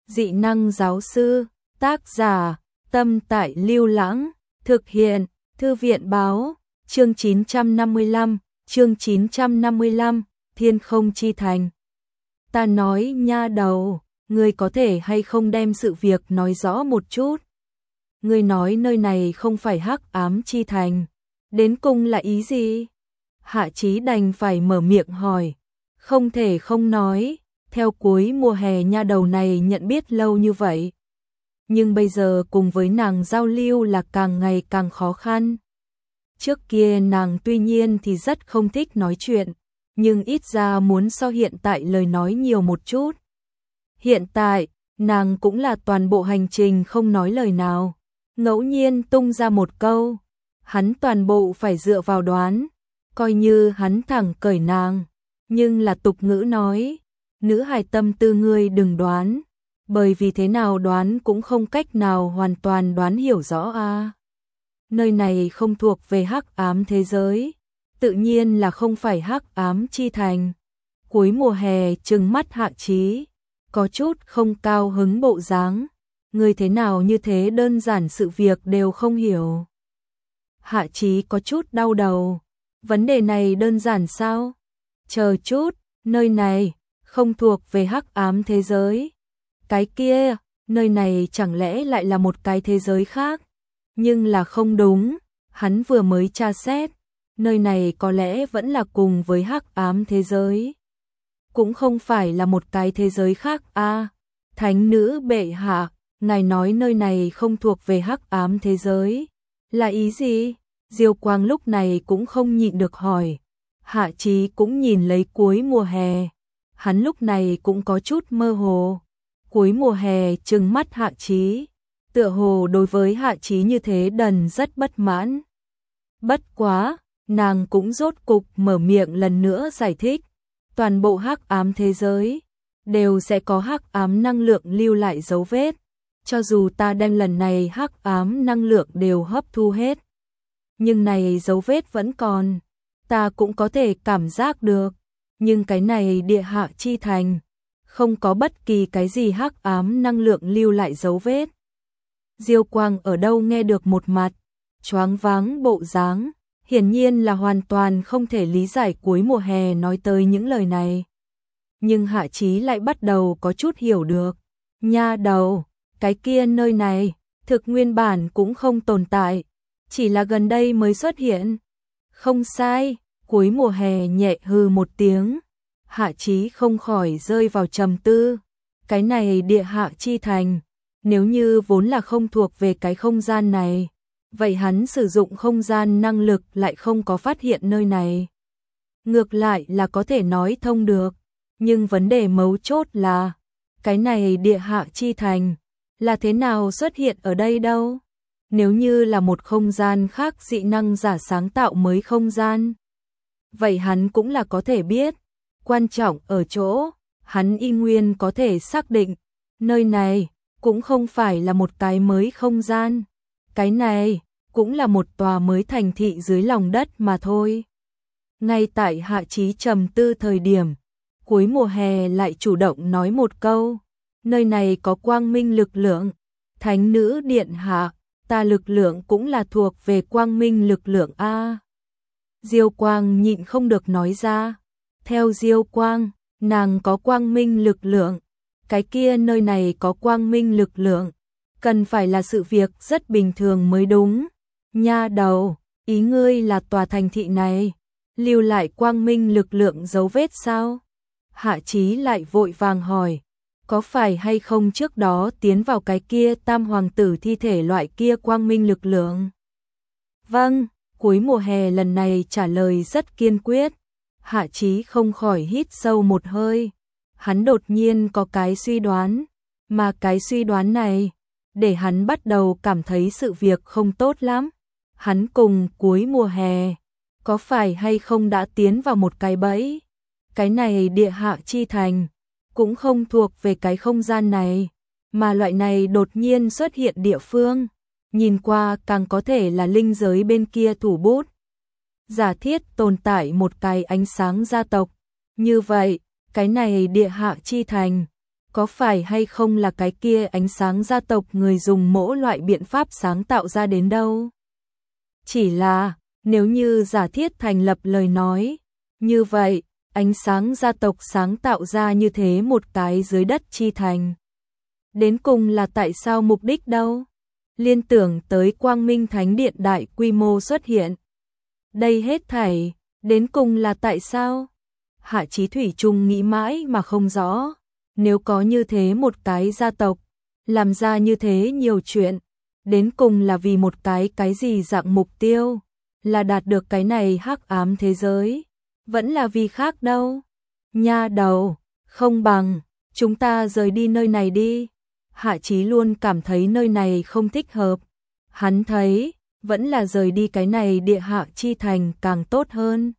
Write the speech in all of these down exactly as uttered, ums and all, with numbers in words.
Dị năng giáo sư, tác giả, Tâm Tại Lưu Lãng, thực hiện, Thư viện báo, chương chín trăm năm mươi lăm, chương chín trăm năm mươi lăm, Thiên Không Chi Thành. Ta nói nha đầu, ngươi có thể hay không đem sự việc nói rõ một chút? Ngươi nói nơi này không phải Hắc Ám Chi Thành, đến cùng là ý gì? Hạ Chí đành phải mở miệng hỏi, không thể không nói, theo cuối mùa hè nha đầu này nhận biết lâu như vậy. Nhưng bây giờ cùng với nàng giao lưu là càng ngày càng khó khăn. Trước kia nàng tuy nhiên thì rất không thích nói chuyện, nhưng ít ra muốn so hiện tại lời nói nhiều một chút. Hiện tại, nàng cũng là toàn bộ hành trình không nói lời nào, ngẫu nhiên tung ra một câu, hắn toàn bộ phải dựa vào đoán, coi như hắn thẳng cởi nàng, nhưng là tục ngữ nói, nữ hài tâm tư ngươi đừng đoán, bởi vì thế nào đoán cũng không cách nào hoàn toàn đoán hiểu rõ a. À. Nơi này không thuộc về Hắc Ám thế giới, tự nhiên là không phải Hắc Ám Chi Thành. Cuối mùa hè trừng mắt Hạ Chí, có chút không cao hứng bộ dáng, người thế nào như thế đơn giản sự việc đều không hiểu. Hạ Chí có chút đau đầu, vấn đề này đơn giản sao? Chờ chút, nơi này không thuộc về Hắc Ám thế giới. Cái kia, nơi này chẳng lẽ lại là một cái thế giới khác? Nhưng là không đúng, hắn vừa mới tra xét, nơi này có lẽ vẫn là cùng với Hắc Ám thế giới. Cũng không phải là một cái thế giới khác a. À, thánh nữ bệ hạ, ngài nói nơi này không thuộc về Hắc Ám thế giới. Là ý gì? Diêu Quang lúc này cũng không nhịn được hỏi. Hạ Chí cũng nhìn lấy cuối mùa hè. Hắn lúc này cũng có chút mơ hồ. Cuối mùa hè trừng mắt Hạ Chí, tựa hồ đối với Hạ Chí như thế đần rất bất mãn. Bất quá, nàng cũng rốt cục mở miệng lần nữa giải thích, toàn bộ Hắc Ám thế giới đều sẽ có Hắc Ám năng lượng lưu lại dấu vết, cho dù ta đem lần này Hắc Ám năng lượng đều hấp thu hết, nhưng này dấu vết vẫn còn, ta cũng có thể cảm giác được, nhưng cái này Địa Hạ Chi Thành không có bất kỳ cái gì Hắc Ám năng lượng lưu lại dấu vết. Diêu Quang ở đâu nghe được một mặt, choáng váng bộ dáng, hiển nhiên là hoàn toàn không thể lý giải cuối mùa hè nói tới những lời này. Nhưng Hạ Chí lại bắt đầu có chút hiểu được. Nha đầu, cái kia nơi này, thực nguyên bản cũng không tồn tại, chỉ là gần đây mới xuất hiện. Không sai, cuối mùa hè nhẹ hừ một tiếng. Hạ Chí không khỏi rơi vào trầm tư. Cái này Địa Hạ Chi Thành, nếu như vốn là không thuộc về cái không gian này, vậy hắn sử dụng không gian năng lực lại không có phát hiện nơi này. Ngược lại là có thể nói thông được, nhưng vấn đề mấu chốt là, cái này Địa Hạ Chi Thành, là thế nào xuất hiện ở đây đâu? Nếu như là một không gian khác dị năng giả sáng tạo mới không gian, vậy hắn cũng là có thể biết. Quan trọng ở chỗ, hắn y nguyên có thể xác định, nơi này cũng không phải là một cái mới không gian. Cái này cũng là một tòa mới thành thị dưới lòng đất mà thôi. Ngay tại Hạ Chí trầm tư thời điểm, cuối mùa hè lại chủ động nói một câu, nơi này có quang minh lực lượng, thánh nữ điện hạ, ta lực lượng cũng là thuộc về quang minh lực lượng a. Diêu Quang nhịn không được nói ra, theo Diêu Quang, nàng có quang minh lực lượng, cái kia nơi này có quang minh lực lượng, cần phải là sự việc rất bình thường mới đúng. Nha đầu, ý ngươi là tòa thành thị này lưu lại quang minh lực lượng dấu vết sao? Hạ Chí lại vội vàng hỏi, có phải hay không trước đó tiến vào cái kia tam hoàng tử thi thể loại kia quang minh lực lượng? Vâng, cuối mùa hè lần này trả lời rất kiên quyết. Hạ Chí không khỏi hít sâu một hơi. Hắn đột nhiên có cái suy đoán, mà cái suy đoán này để hắn bắt đầu cảm thấy sự việc không tốt lắm. Hắn cùng cuối mùa hè có phải hay không đã tiến vào một cái bẫy? Cái này Địa Hạ Chi Thành cũng không thuộc về cái không gian này, mà loại này đột nhiên xuất hiện địa phương, nhìn qua càng có thể là linh giới bên kia thủ bút. Giả thiết tồn tại một cái ánh sáng gia tộc, như vậy, cái này Địa Hạ Chi Thành có phải hay không là cái kia ánh sáng gia tộc người dùng mỗi loại biện pháp sáng tạo ra đến đâu. Chỉ là, nếu như giả thiết thành lập lời nói, như vậy, ánh sáng gia tộc sáng tạo ra như thế một cái dưới đất chi thành. Đến cùng là tại sao mục đích đâu? Liên tưởng tới Quang Minh Thánh Điện đại quy mô xuất hiện. Đây hết thảy, đến cùng là tại sao? Hạ Chí Thủy chung nghĩ mãi mà không rõ. Nếu có như thế một cái gia tộc, làm ra như thế nhiều chuyện, đến cùng là vì một cái cái gì dạng mục tiêu, là đạt được cái này hắc ám thế giới, vẫn là vì khác đâu. Nha đầu, không bằng, chúng ta rời đi nơi này đi. Hạ Chí luôn cảm thấy nơi này không thích hợp. Hắn thấy, vẫn là rời đi cái này địa hạ chi thành càng tốt hơn.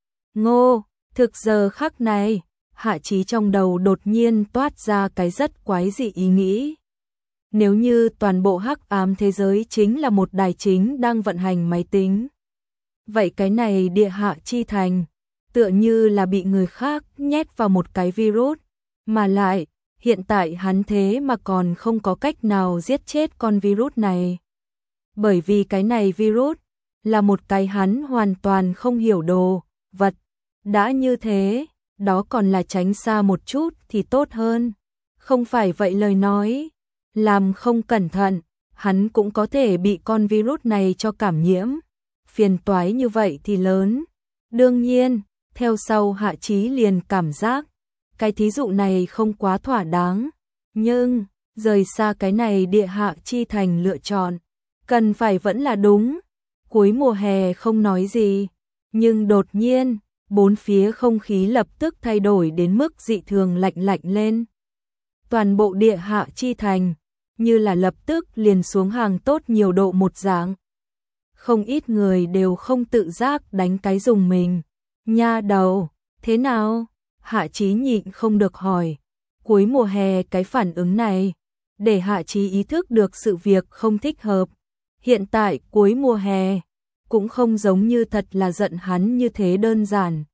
Ngô, thực giờ khắc này, Hạ Chí trong đầu đột nhiên toát ra cái rất quái dị ý nghĩ. Nếu như toàn bộ hắc ám thế giới chính là một đài chính đang vận hành máy tính, vậy cái này địa hạ chi thành, tựa như là bị người khác nhét vào một cái virus, mà lại, hiện tại hắn thế mà còn không có cách nào giết chết con virus này. Bởi vì cái này virus, là một cái hắn hoàn toàn không hiểu đồ, vật. Đã như thế, đó còn là tránh xa một chút thì tốt hơn. Không phải vậy lời nói, làm không cẩn thận, hắn cũng có thể bị con virus này cho cảm nhiễm. Phiền toái như vậy thì lớn. Đương nhiên, theo sau Hạ Chí liền cảm giác, cái thí dụ này không quá thỏa đáng. Nhưng, rời xa cái này địa hạ chi thành lựa chọn, cần phải vẫn là đúng. Cuối mùa hè không nói gì, nhưng đột nhiên, bốn phía không khí lập tức thay đổi đến mức dị thường lạnh lạnh lên. Toàn bộ địa hạ chi thành, như là lập tức liền xuống hàng tốt nhiều độ một dạng. Không ít người đều không tự giác đánh cái dùng mình. Nha đầu, thế nào? Hạ Chí nhịn không được hỏi. Cuối mùa hè cái phản ứng này, để Hạ Chí ý thức được sự việc không thích hợp. Hiện tại cuối mùa hè, cũng không giống như thật là giận hắn như thế đơn giản,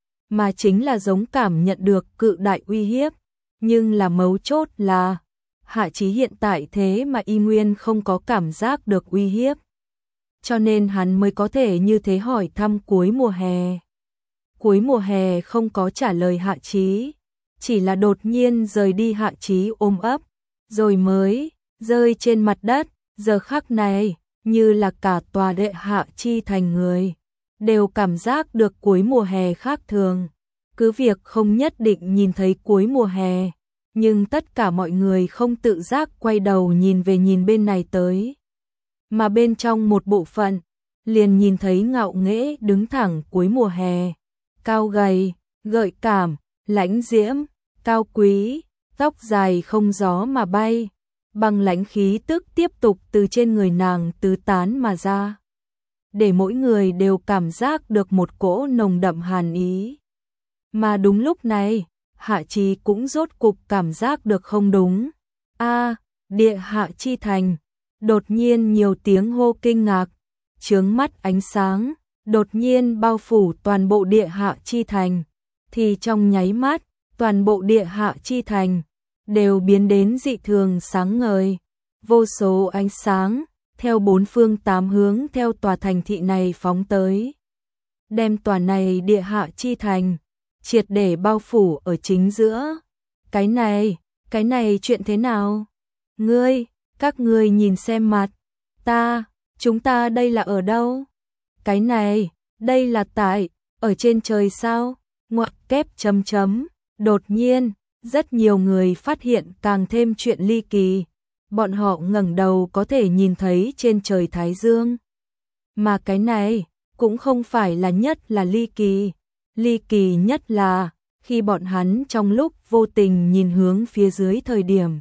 mà chính là giống cảm nhận được cự đại uy hiếp. Nhưng là mấu chốt là, Hạ Chí hiện tại thế mà y nguyên không có cảm giác được uy hiếp. Cho nên hắn mới có thể như thế hỏi thăm cuối mùa hè. Cuối mùa hè không có trả lời Hạ Chí, chỉ là đột nhiên rời đi Hạ Chí ôm ấp, rồi mới rơi trên mặt đất. Giờ khắc này, như là cả tòa địa hạ chi thành người đều cảm giác được cuối mùa hè khác thường. Cứ việc không nhất định nhìn thấy cuối mùa hè, nhưng tất cả mọi người không tự giác quay đầu nhìn về nhìn bên này tới. Mà bên trong một bộ phận, liền nhìn thấy ngạo nghễ đứng thẳng cuối mùa hè. Cao gầy, gợi cảm, lãnh diễm, cao quý, tóc dài không gió mà bay. Bằng lãnh khí tức tiếp tục từ trên người nàng tứ tán mà ra, để mỗi người đều cảm giác được một cỗ nồng đậm hàn ý. Mà đúng lúc này, Hạ Chí cũng rốt cục cảm giác được không đúng. A, địa hạ chi thành, đột nhiên nhiều tiếng hô kinh ngạc, chướng mắt ánh sáng, đột nhiên bao phủ toàn bộ địa hạ chi thành, thì trong nháy mắt, toàn bộ địa hạ chi thành đều biến đến dị thường sáng ngời. Vô số ánh sáng, theo bốn phương tám hướng theo tòa thành thị này phóng tới. Đem tòa này địa hạ chi thành, triệt để bao phủ ở chính giữa. Cái này, cái này chuyện thế nào? Ngươi, các ngươi nhìn xem mặt. Ta, chúng ta đây là ở đâu? Cái này, đây là tại, ở trên trời sao? Ngoặc kép chấm chấm, đột nhiên. Rất nhiều người phát hiện càng thêm chuyện ly kỳ. Bọn họ ngẩng đầu có thể nhìn thấy trên trời Thái Dương. Mà cái này cũng không phải là nhất là ly kỳ. Ly kỳ nhất là khi bọn hắn trong lúc vô tình nhìn hướng phía dưới thời điểm,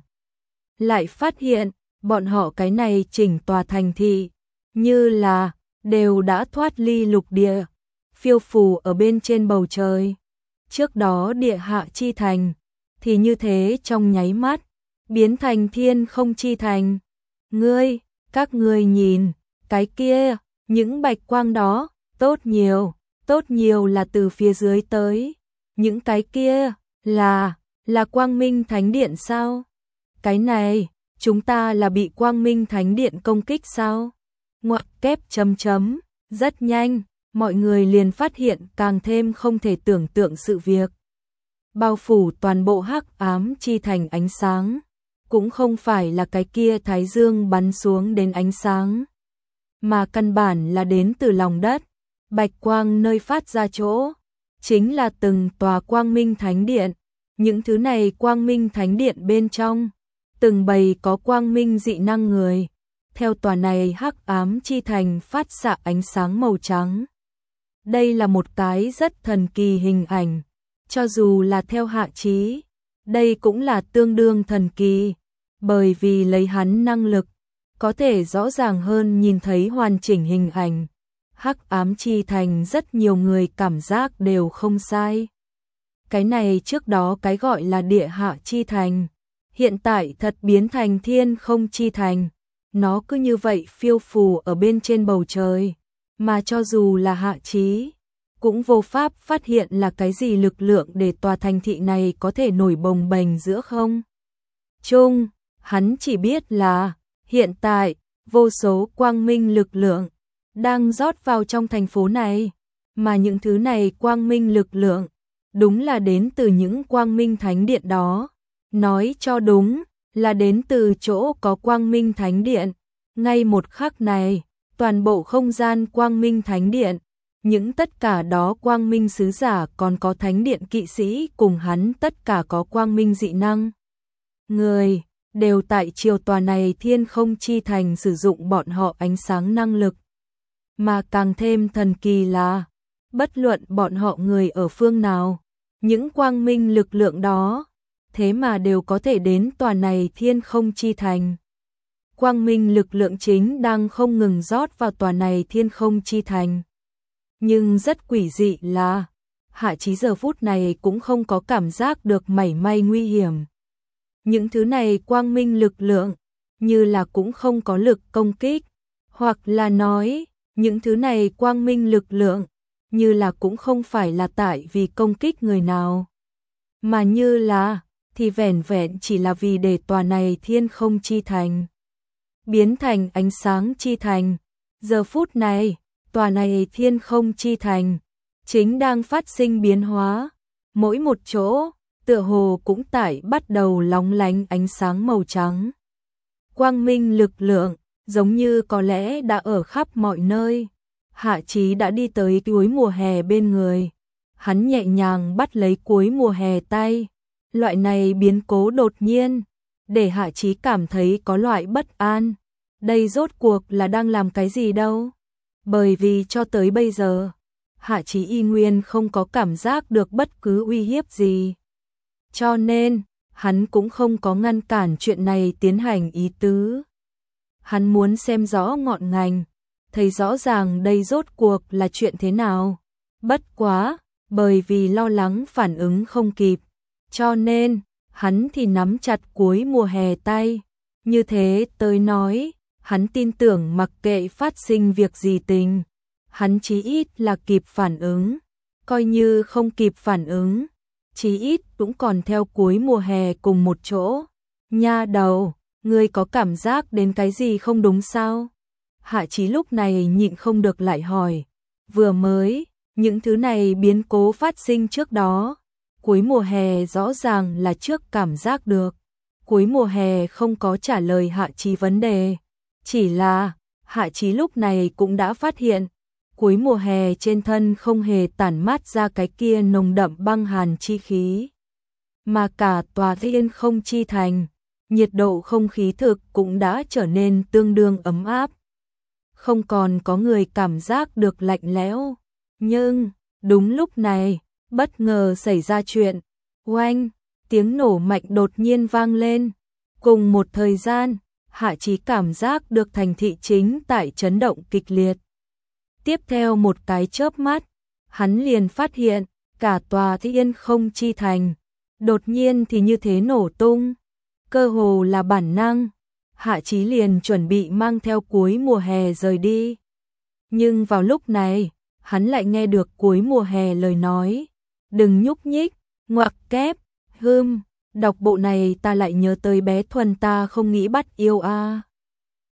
lại phát hiện bọn họ cái này chỉnh tòa thành thị như là đều đã thoát ly lục địa, phiêu phù ở bên trên bầu trời. Trước đó địa hạ chi thành thì như thế trong nháy mắt, biến thành thiên không chi thành. Ngươi, các ngươi nhìn, cái kia, những bạch quang đó, tốt nhiều, tốt nhiều là từ phía dưới tới. Những cái kia, là, Là Quang Minh Thánh Điện sao? Cái này, chúng ta là bị Quang Minh Thánh Điện công kích sao? Ngoặc kép chấm chấm, rất nhanh, mọi người liền phát hiện càng thêm không thể tưởng tượng sự việc. Bao phủ toàn bộ hắc ám chi thành ánh sáng, cũng không phải là cái kia thái dương bắn xuống đến ánh sáng, mà căn bản là đến từ lòng đất, bạch quang nơi phát ra chỗ, chính là từng tòa Quang Minh Thánh Điện. Những thứ này Quang Minh Thánh Điện bên trong, từng bầy có quang minh dị năng người, theo tòa này hắc ám chi thành phát xạ ánh sáng màu trắng. Đây là một cái rất thần kỳ hình ảnh, cho dù là theo Hạ Chí, đây cũng là tương đương thần kỳ, bởi vì lấy hắn năng lực, có thể rõ ràng hơn nhìn thấy hoàn chỉnh hình ảnh. Hắc ám chi thành rất nhiều người cảm giác đều không sai. Cái này trước đó cái gọi là địa hạ chi thành, hiện tại thật biến thành thiên không chi thành. Nó cứ như vậy phiêu phù ở bên trên bầu trời, mà cho dù là Hạ Chí, cũng vô pháp phát hiện là cái gì lực lượng để tòa thành thị này có thể nổi bồng bềnh giữa không trung. Hắn chỉ biết là, hiện tại, vô số quang minh lực lượng đang rót vào trong thành phố này, mà những thứ này quang minh lực lượng, đúng là đến từ những Quang Minh Thánh Điện đó. Nói cho đúng, là đến từ chỗ có Quang Minh Thánh Điện. Ngay một khắc này, toàn bộ không gian Quang Minh Thánh Điện, những tất cả đó Quang Minh sứ giả còn có Thánh Điện kỵ sĩ cùng hắn tất cả có Quang Minh dị năng. Người, đều tại chiều tòa này thiên không chi thành sử dụng bọn họ ánh sáng năng lực. Mà càng thêm thần kỳ là, bất luận bọn họ người ở phương nào, những quang minh lực lượng đó, thế mà đều có thể đến tòa này thiên không chi thành. Quang minh lực lượng chính đang không ngừng rót vào tòa này thiên không chi thành. Nhưng rất quỷ dị là, Hạ Chí giờ phút này cũng không có cảm giác được mảy may nguy hiểm. Những thứ này quang minh lực lượng, như là cũng không có lực công kích, hoặc là nói, những thứ này quang minh lực lượng, như là cũng không phải là tại vì công kích người nào, mà như là, thì vẻn vẹn chỉ là vì để tòa này thiên không chi thành biến thành ánh sáng chi thành. Giờ phút này, tòa này thiên không chi thành chính đang phát sinh biến hóa, mỗi một chỗ tựa hồ cũng tại bắt đầu lóng lánh ánh sáng màu trắng. Quang minh lực lượng giống như có lẽ đã ở khắp mọi nơi. Hạ Chí đã đi tới cuối mùa hè bên người, hắn nhẹ nhàng bắt lấy cuối mùa hè tay. Loại này biến cố đột nhiên, để Hạ Chí cảm thấy có loại bất an. Đây rốt cuộc là đang làm cái gì đâu? Bởi vì cho tới bây giờ, Hạ Chí y nguyên không có cảm giác được bất cứ uy hiếp gì. Cho nên, hắn cũng không có ngăn cản chuyện này tiến hành ý tứ. Hắn muốn xem rõ ngọn ngành, thấy rõ ràng đây rốt cuộc là chuyện thế nào. Bất quá, bởi vì lo lắng phản ứng không kịp, cho nên, hắn thì nắm chặt cuối mùa hè tay. Như thế tới nói, hắn tin tưởng mặc kệ phát sinh việc gì tình, hắn chí ít là kịp phản ứng. Coi như không kịp phản ứng, chí ít cũng còn theo cuối mùa hè cùng một chỗ. Nha đầu, ngươi có cảm giác đến cái gì không đúng sao? Hạ Chí lúc này nhịn không được lại hỏi. Vừa mới, những thứ này biến cố phát sinh trước đó, cuối mùa hè rõ ràng là trước cảm giác được. Cuối mùa hè không có trả lời Hạ Chí vấn đề, chỉ là Hạ Chí lúc này cũng đã phát hiện, cuối mùa hè trên thân không hề tản mát ra cái kia nồng đậm băng hàn chi khí, mà cả tòa thiên không chi thành, nhiệt độ không khí thực cũng đã trở nên tương đương ấm áp. Không còn có người cảm giác được lạnh lẽo. Nhưng, đúng lúc này, bất ngờ xảy ra chuyện. Oanh, tiếng nổ mạnh đột nhiên vang lên. Cùng một thời gian, Hạ Chí cảm giác được thành thị chính tại chấn động kịch liệt. Tiếp theo một cái chớp mắt, hắn liền phát hiện, cả tòa thiên không chi thành, đột nhiên thì như thế nổ tung. Cơ hồ là bản năng, Hạ Chí liền chuẩn bị mang theo cuối mùa hè rời đi. Nhưng vào lúc này, hắn lại nghe được cuối mùa hè lời nói. Đừng nhúc nhích, ngoặc kép, hưm, Đọc bộ này ta lại nhớ tới bé Thuần ta không nghĩ bắt yêu a.